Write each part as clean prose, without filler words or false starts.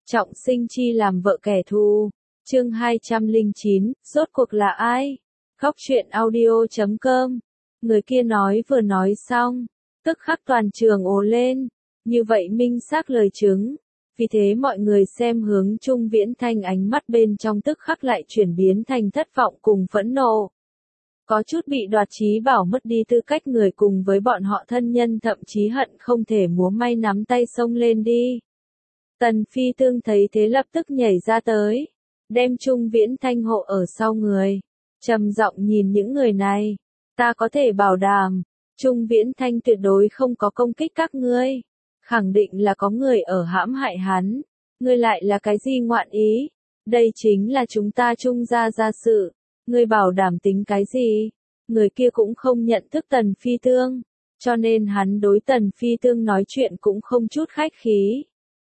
Trọng sinh chi làm vợ kẻ thù. Chương 209, rốt cuộc là ai? Góc truyện audio.com. Người kia vừa nói xong, tức khắc toàn trường ồ lên, như vậy minh xác lời chứng. Vì thế mọi người xem hướng Trung Viễn Thanh ánh mắt bên trong tức khắc lại chuyển biến thành thất vọng cùng phẫn nộ. Có chút bị đoạt trí bảo mất đi tư cách người cùng với bọn họ thân nhân thậm chí hận không thể múa may nắm tay xông lên đi. Tần Phi Tương thấy thế lập tức nhảy ra tới, đem Trung Viễn Thanh hộ ở sau người, trầm giọng nhìn những người này, ta có thể bảo đảm, Trung Viễn Thanh tuyệt đối không có công kích các ngươi, khẳng định là có người ở hãm hại hắn, ngươi lại là cái gì ngoạn ý, đây chính là chúng ta Trung gia gia sự, ngươi bảo đảm tính cái gì, người kia cũng không nhận thức Tần Phi Tương, cho nên hắn đối Tần Phi Tương nói chuyện cũng không chút khách khí.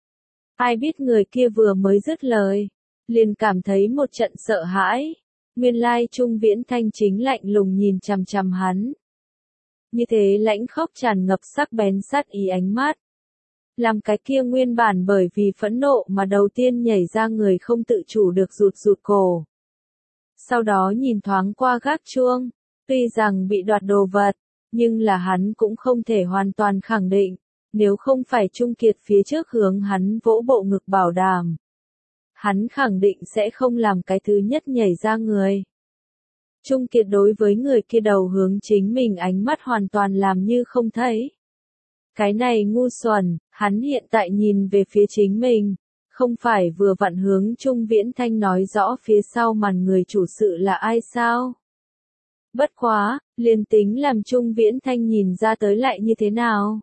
Ai biết người kia vừa mới dứt lời, liền cảm thấy một trận sợ hãi, nguyên lai Trung Viễn Thanh chính lạnh lùng nhìn chằm chằm hắn. Như thế lãnh khốc tràn ngập sắc bén sát ý ánh mắt. Làm cái kia nguyên bản bởi vì phẫn nộ mà đầu tiên nhảy ra người không tự chủ được rụt rụt cổ. Sau đó nhìn thoáng qua gác chuông, tuy rằng bị đoạt đồ vật, nhưng là hắn cũng không thể hoàn toàn khẳng định. Nếu không phải Trung Kiệt phía trước hướng hắn vỗ bộ ngực bảo đảm, hắn khẳng định sẽ không làm cái thứ nhất nhảy ra người. Trung Kiệt đối với người kia đầu hướng chính mình ánh mắt hoàn toàn làm như không thấy. Cái này ngu xuẩn, hắn hiện tại nhìn về phía chính mình, không phải vừa vặn hướng Trung Viễn Thanh nói rõ phía sau màn người chủ sự là ai sao? Bất quá, liền tính làm Trung Viễn Thanh nhìn ra tới lại như thế nào?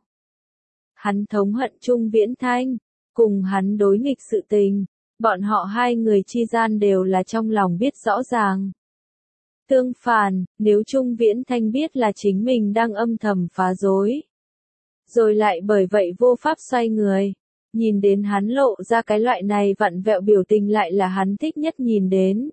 Hắn thống hận Trung Viễn Thanh, cùng hắn đối nghịch sự tình, bọn họ hai người chi gian đều là trong lòng biết rõ ràng. Tương phản, nếu Trung Viễn Thanh biết là chính mình đang âm thầm phá rối, rồi lại bởi vậy vô pháp xoay người, nhìn đến hắn lộ ra cái loại này vặn vẹo biểu tình lại là hắn thích nhất nhìn đến.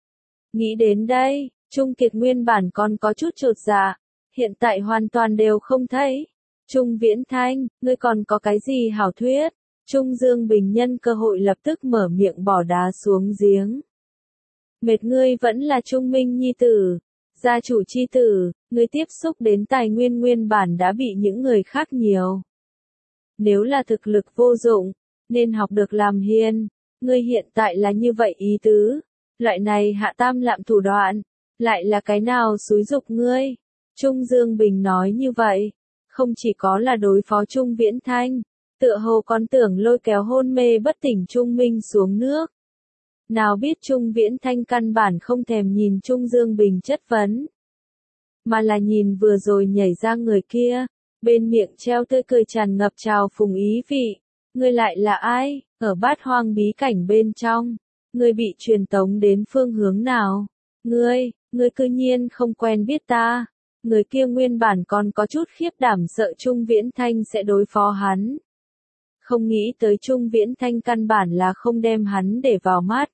Nghĩ đến đây, Trung Kiệt nguyên bản còn có chút chột dạ, hiện tại hoàn toàn đều không thấy. Trung Viễn Thanh, ngươi còn có cái gì hảo thuyết? Trung Dương Bình nhân cơ hội lập tức mở miệng bỏ đá xuống giếng. Mệt ngươi vẫn là Trung Minh nhi tử, gia chủ chi tử, ngươi tiếp xúc đến tài nguyên nguyên bản đã bị những người khác nhiều. Nếu là thực lực vô dụng, nên học được làm hiền, ngươi hiện tại là như vậy ý tứ, loại này hạ tam lạm thủ đoạn, lại là cái nào xúi dục ngươi? Trung Dương Bình nói như vậy. Không chỉ có là đối phó Trung Viễn Thanh, tựa hồ còn tưởng lôi kéo hôn mê bất tỉnh Trung Minh xuống nước. Nào biết Trung Viễn Thanh căn bản không thèm nhìn Trung Dương Bình chất vấn, mà là nhìn vừa rồi nhảy ra người kia, bên miệng treo tươi cười tràn ngập trào phùng ý vị. Ngươi lại là ai, ở Bát Hoang bí cảnh bên trong, ngươi bị truyền tống đến phương hướng nào? Ngươi cư nhiên không quen biết ta. Người kia nguyên bản còn có chút khiếp đảm sợ Trung Viễn Thanh sẽ đối phó hắn. Không nghĩ tới Trung Viễn Thanh căn bản là không đem hắn để vào mắt.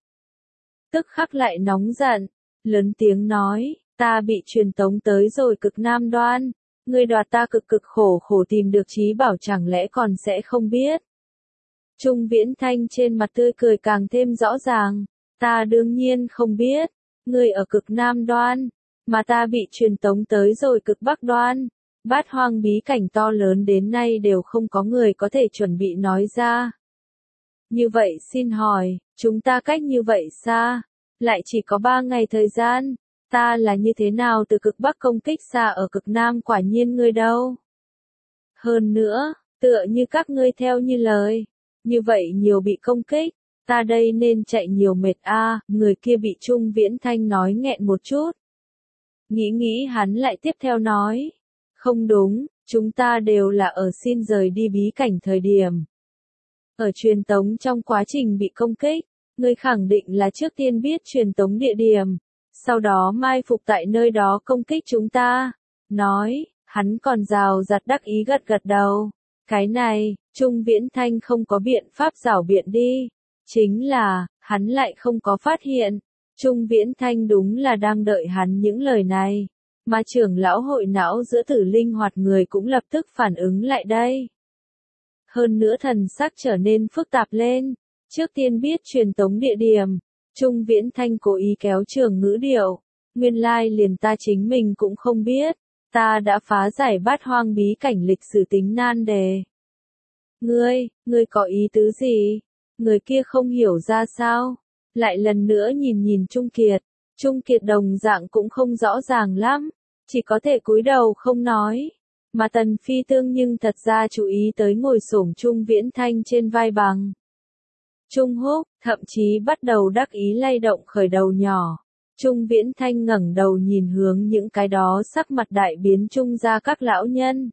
Tức khắc lại nóng giận, lớn tiếng nói, ta bị truyền tống tới rồi Cực Nam Đoan, ngươi đoạt ta cực khổ tìm được trí bảo chẳng lẽ còn sẽ không biết. Trung Viễn Thanh trên mặt tươi cười càng thêm rõ ràng, ta đương nhiên không biết, ngươi ở Cực Nam Đoan. Mà ta bị truyền tống tới rồi Cực Bắc Đoan, Bát Hoang bí cảnh to lớn đến nay đều không có người có thể chuẩn bị nói ra. Như vậy xin hỏi, chúng ta cách như vậy xa, lại chỉ có 3 ngày thời gian, ta là như thế nào từ Cực Bắc công kích xa ở Cực Nam quả nhiên ngươi đâu. Hơn nữa, tựa như các ngươi theo như lời, như vậy nhiều bị công kích, ta đây nên chạy nhiều mệt người kia bị Trung Viễn Thanh nói nghẹn một chút. Nghĩ hắn lại tiếp theo nói, không đúng, chúng ta đều là ở xin rời đi bí cảnh thời điểm. Ở truyền tống trong quá trình bị công kích, ngươi khẳng định là trước tiên biết truyền tống địa điểm, sau đó mai phục tại nơi đó công kích chúng ta. Nói, hắn còn rào rạt đắc ý gật đầu. Cái này, Trung Viễn Thanh không có biện pháp giảo biện đi. Chính là, hắn lại không có phát hiện. Trung Viễn Thanh đúng là đang đợi hắn những lời này, mà trưởng lão hội não giữa tử linh hoạt người cũng lập tức phản ứng lại đây. Hơn nữa thần sắc trở nên phức tạp lên, Trước tiên biết truyền tống địa điểm, Trung Viễn Thanh cố ý kéo trường ngữ điệu. Nguyên lai liền ta chính mình cũng không biết, ta đã phá giải bát hoang bí cảnh lịch sử tính nan đề. Ngươi có ý tứ gì? Người kia không hiểu ra sao? Lại lần nữa nhìn nhìn Trung Kiệt đồng dạng cũng không rõ ràng lắm, chỉ có thể cúi đầu không nói. Mà Tần Phi Tương nhưng thật ra chú ý tới ngồi xổm Trung Viễn Thanh trên vai bằng. Trung Húc, thậm chí bắt đầu đắc ý lay động khởi đầu nhỏ. Trung Viễn Thanh ngẩng đầu nhìn hướng những cái đó sắc mặt đại biến Trung gia các lão nhân.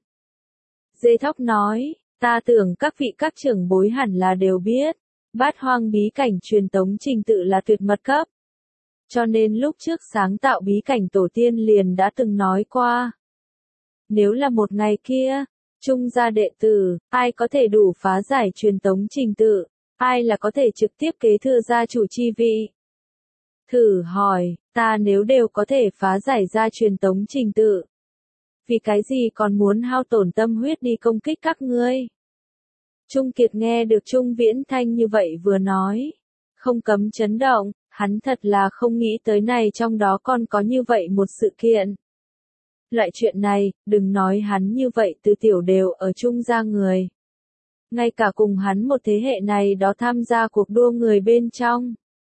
Dê Thóc nói, ta tưởng các trưởng bối hẳn là đều biết, bát hoang bí cảnh truyền tống trình tự là tuyệt mật cấp. Cho nên lúc trước sáng tạo bí cảnh tổ tiên liền đã từng nói qua. Nếu là một ngày kia, Trung gia đệ tử, ai có thể đủ phá giải truyền tống trình tự, ai là có thể trực tiếp kế thừa gia chủ chi vị. Thử hỏi, ta nếu đều có thể phá giải ra truyền tống trình tự, vì cái gì còn muốn hao tổn tâm huyết đi công kích các ngươi? Trung Kiệt nghe được Trung Viễn Thanh như vậy vừa nói, không cấm chấn động, hắn thật là không nghĩ tới này trong đó còn có như vậy một sự kiện. Loại chuyện này, đừng nói hắn như vậy từ tiểu đều ở Trung gia người. Ngay cả cùng hắn một thế hệ này đó tham gia cuộc đua người bên trong.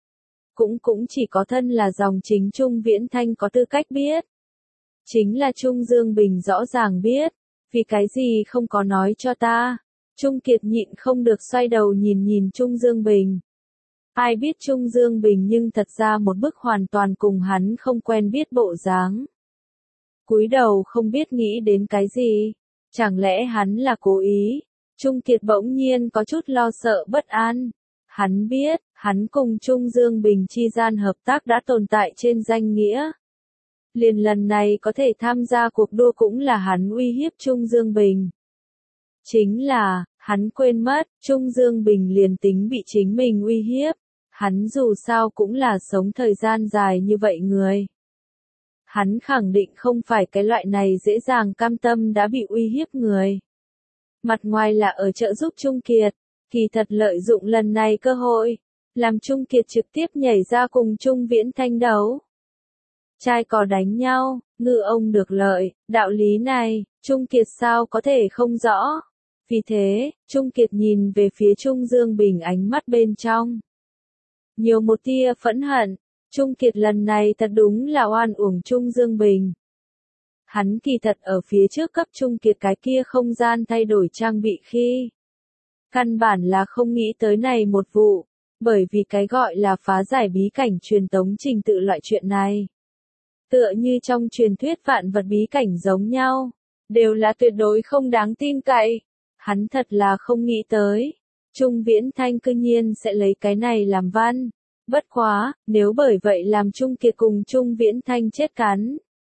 Cũng chỉ có thân là dòng chính Trung Viễn Thanh có tư cách biết. Chính là Trung Dương Bình rõ ràng biết, vì cái gì không có nói cho ta. Trung Kiệt nhịn không được xoay đầu nhìn nhìn Trung Dương Bình. Ai biết Trung Dương Bình nhưng thật ra một bức hoàn toàn cùng hắn không quen biết bộ dáng. Cúi đầu không biết nghĩ đến cái gì, chẳng lẽ hắn là cố ý. Trung Kiệt bỗng nhiên có chút lo sợ bất an. Hắn biết, hắn cùng Trung Dương Bình chi gian hợp tác đã tồn tại trên danh nghĩa. Liền lần này có thể tham gia cuộc đua cũng là hắn uy hiếp Trung Dương Bình. Chính là, hắn quên mất, Trung Dương Bình liền tính bị chính mình uy hiếp. Hắn dù sao cũng là sống thời gian dài như vậy người. Hắn khẳng định không phải cái loại này dễ dàng cam tâm đã bị uy hiếp người. Mặt ngoài là ở trợ giúp Trung Kiệt, kỳ thật lợi dụng lần này cơ hội, làm Trung Kiệt trực tiếp nhảy ra cùng Trung Viễn Thanh đấu. Trai cò đánh nhau, ngư ông được lợi, đạo lý này, Trung Kiệt sao có thể không rõ. Vì thế, Trung Kiệt nhìn về phía Trung Dương Bình ánh mắt bên trong. Nhiều một tia phẫn hận, Trung Kiệt lần này thật đúng là oan uổng Trung Dương Bình. Hắn kỳ thật ở phía trước cấp Trung Kiệt cái kia không gian thay đổi trang bị khi. Căn bản là không nghĩ tới này một vụ, bởi vì cái gọi là phá giải bí cảnh truyền tống trình tự loại chuyện này. Tựa như trong truyền thuyết vạn vật bí cảnh giống nhau, đều là tuyệt đối không đáng tin cậy. Hắn thật là không nghĩ tới. Trung Viễn Thanh cư nhiên sẽ lấy cái này làm văn. Bất quá, nếu bởi vậy làm Trung Kiệt cùng Trung Viễn Thanh chết cắn.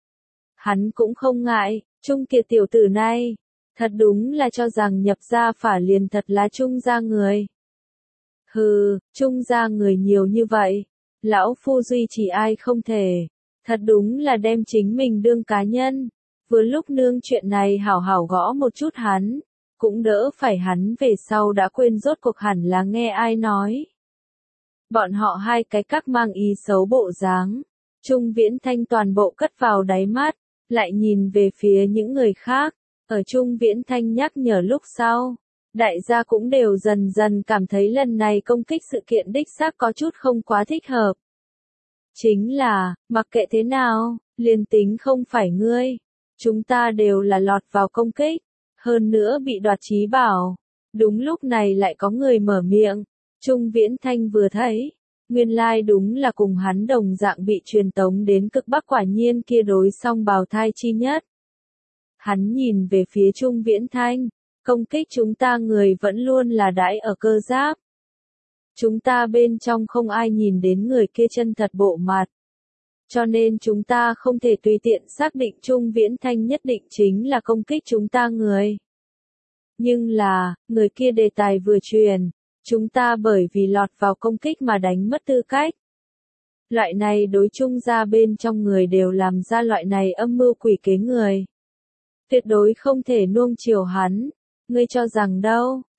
Hắn cũng không ngại, Trung Kiệt tiểu tử này. Thật đúng là cho rằng nhập gia phả liền thật là Trung gia người. Hừ, Trung gia người nhiều như vậy. Lão phu duy chỉ ai không thể. Thật đúng là đem chính mình đương cá nhân. Vừa lúc nương chuyện này hảo hảo gõ một chút hắn. Cũng đỡ phải hắn về sau đã quên rốt cuộc hẳn là nghe ai nói. Bọn họ hai cái các mang ý xấu bộ dáng. Trung Viễn Thanh toàn bộ cất vào đáy mắt, lại nhìn về phía những người khác. Ở Trung Viễn Thanh nhắc nhở lúc sau, đại gia cũng đều dần dần cảm thấy lần này công kích sự kiện đích xác có chút không quá thích hợp. Chính là, mặc kệ thế nào, liền tính không phải ngươi, chúng ta đều là lọt vào công kích. Hơn nữa bị đoạt trí bảo. Đúng lúc này lại có người mở miệng. Trung Viễn Thanh vừa thấy. Nguyên lai đúng là cùng hắn đồng dạng bị truyền tống đến cực bắc quả nhiên kia đối song bào thai chi nhất. Hắn nhìn về phía Trung Viễn Thanh. Công kích chúng ta người vẫn luôn là đãi ở cơ giáp. Chúng ta bên trong không ai nhìn đến người kia chân thật bộ mặt. Cho nên chúng ta không thể tùy tiện xác định Trung Viễn Thanh nhất định chính là công kích chúng ta người. Nhưng là, người kia đề tài vừa truyền, chúng ta bởi vì lọt vào công kích mà đánh mất tư cách. Loại này đối chung ra bên trong người đều làm ra loại này âm mưu quỷ kế người. Tuyệt đối không thể nuông chiều hắn. Ngươi cho rằng đâu,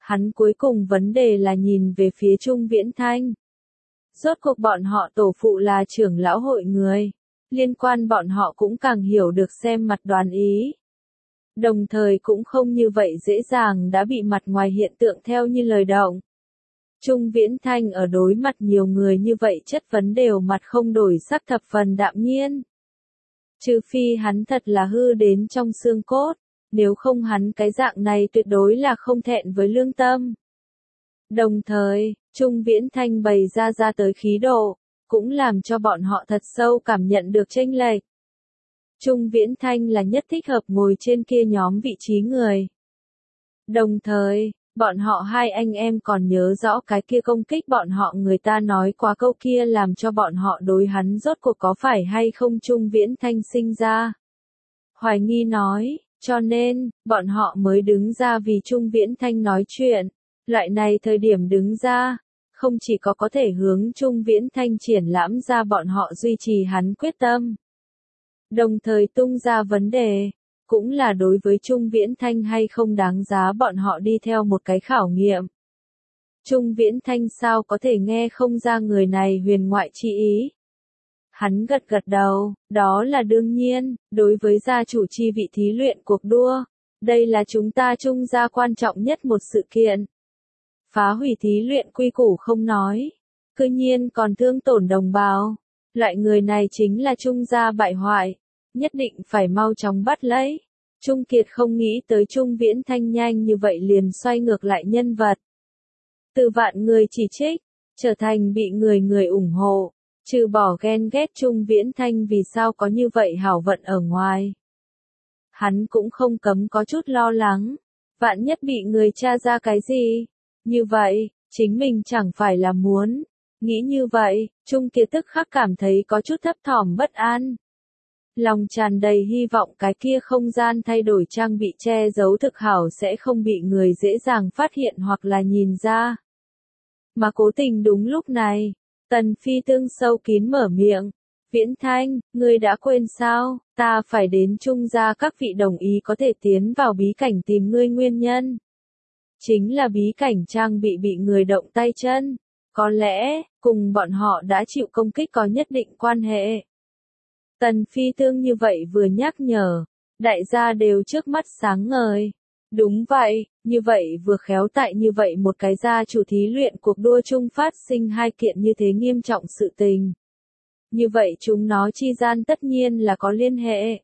Hắn cuối cùng vấn đề là nhìn về phía Trung Viễn Thanh. Rốt cuộc bọn họ tổ phụ là trưởng lão hội người, liên quan bọn họ cũng càng hiểu được xem mặt đoán ý. Đồng thời cũng không như vậy dễ dàng đã bị mặt ngoài hiện tượng theo như lời động. Trung Viễn Thanh ở đối mặt nhiều người như vậy chất vấn đều mặt không đổi sắc thập phần đạm nhiên. Trừ phi hắn thật là hư đến trong xương cốt, nếu không hắn cái dạng này tuyệt đối là không thẹn với lương tâm. Đồng thời, Trung Viễn Thanh bày ra tới khí độ, cũng làm cho bọn họ thật sâu cảm nhận được chênh lệch. Trung Viễn Thanh là nhất thích hợp ngồi trên kia nhóm vị trí người. Đồng thời, bọn họ hai anh em còn nhớ rõ cái kia công kích bọn họ người ta nói qua câu kia làm cho bọn họ đối hắn rốt cuộc có phải hay không. Trung Viễn Thanh sinh ra hoài nghi nói, cho nên, bọn họ mới đứng ra vì Trung Viễn Thanh nói chuyện. Loại này thời điểm đứng ra, không chỉ có thể hướng Trung Viễn Thanh triển lãm ra bọn họ duy trì hắn quyết tâm. Đồng thời tung ra vấn đề, cũng là đối với Trung Viễn Thanh hay không đáng giá bọn họ đi theo một cái khảo nghiệm. Trung Viễn Thanh sao có thể nghe không ra người này huyền ngoại chi ý. Hắn gật gật đầu, đó là đương nhiên, đối với gia chủ chi vị thí luyện cuộc đua, đây là chúng ta Trung gia quan trọng nhất một sự kiện. Phá hủy thí luyện quy củ không nói, cư nhiên còn thương tổn đồng bào, loại người này chính là Trung gia bại hoại, nhất định phải mau chóng bắt lấy. Trung Kiệt không nghĩ tới Trung Viễn Thanh nhanh như vậy liền xoay ngược lại nhân vật. Từ vạn người chỉ trích, trở thành bị người ủng hộ, trừ bỏ ghen ghét Trung Viễn Thanh vì sao có như vậy hảo vận ở ngoài. Hắn cũng không cấm có chút lo lắng, vạn nhất bị người tra ra cái gì. Như vậy, chính mình chẳng phải là muốn. Nghĩ như vậy, Trung Kiệt tức khắc cảm thấy có chút thấp thỏm bất an. Lòng tràn đầy hy vọng cái kia không gian thay đổi trang bị che giấu thực hảo sẽ không bị người dễ dàng phát hiện hoặc là nhìn ra. Mà cố tình đúng lúc này, Tần Phi Tương sâu kín mở miệng. Viễn Thanh, ngươi đã quên sao, ta phải đến Trung gia các vị đồng ý có thể tiến vào bí cảnh tìm ngươi nguyên nhân. Chính là bí cảnh trang bị người động tay chân. Có lẽ, cùng bọn họ đã chịu công kích có nhất định quan hệ. Tần Phi Tương như vậy vừa nhắc nhở, đại gia đều trước mắt sáng ngời. Đúng vậy, như vậy vừa khéo tại như vậy một cái gia chủ thí luyện cuộc đua chung phát sinh hai kiện như thế nghiêm trọng sự tình. Như vậy chúng nó chi gian tất nhiên là có liên hệ.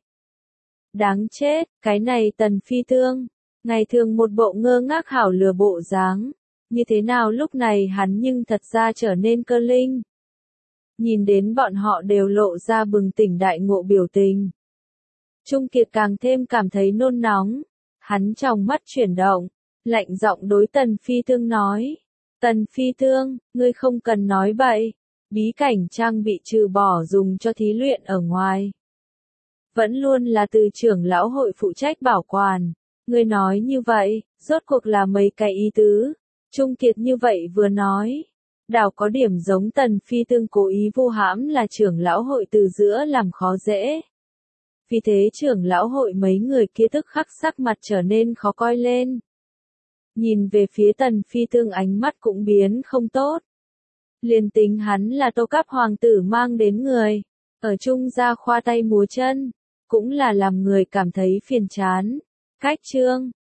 Đáng chết, cái này Tần Phi Tương, ngày thường một bộ ngơ ngác hảo lừa bộ dáng, như thế nào lúc này hắn nhưng thật ra trở nên cơ linh. Nhìn đến bọn họ đều lộ ra bừng tỉnh đại ngộ biểu tình. Trung Kiệt càng thêm cảm thấy nôn nóng, hắn trong mắt chuyển động, lạnh giọng đối Tần Phi Tương nói. Tần Phi Tương, ngươi không cần nói bậy, bí cảnh trang bị trừ bỏ dùng cho thí luyện ở ngoài. Vẫn luôn là từ trưởng lão hội phụ trách bảo quản, ngươi nói như vậy, rốt cuộc là mấy cái ý tứ. Trung Kiệt như vậy vừa nói. Đảo có điểm giống Tần Phi Tương cố ý vu hãm là trưởng lão hội từ giữa làm khó dễ. Vì thế trưởng lão hội mấy người kia tức khắc sắc mặt trở nên khó coi lên. Nhìn về phía Tần Phi Tương ánh mắt cũng biến không tốt. Liền tính hắn là Tô Cáp hoàng tử mang đến người, ở Trung gia khoa tay múa chân, cũng là làm người cảm thấy phiền chán. Cách chương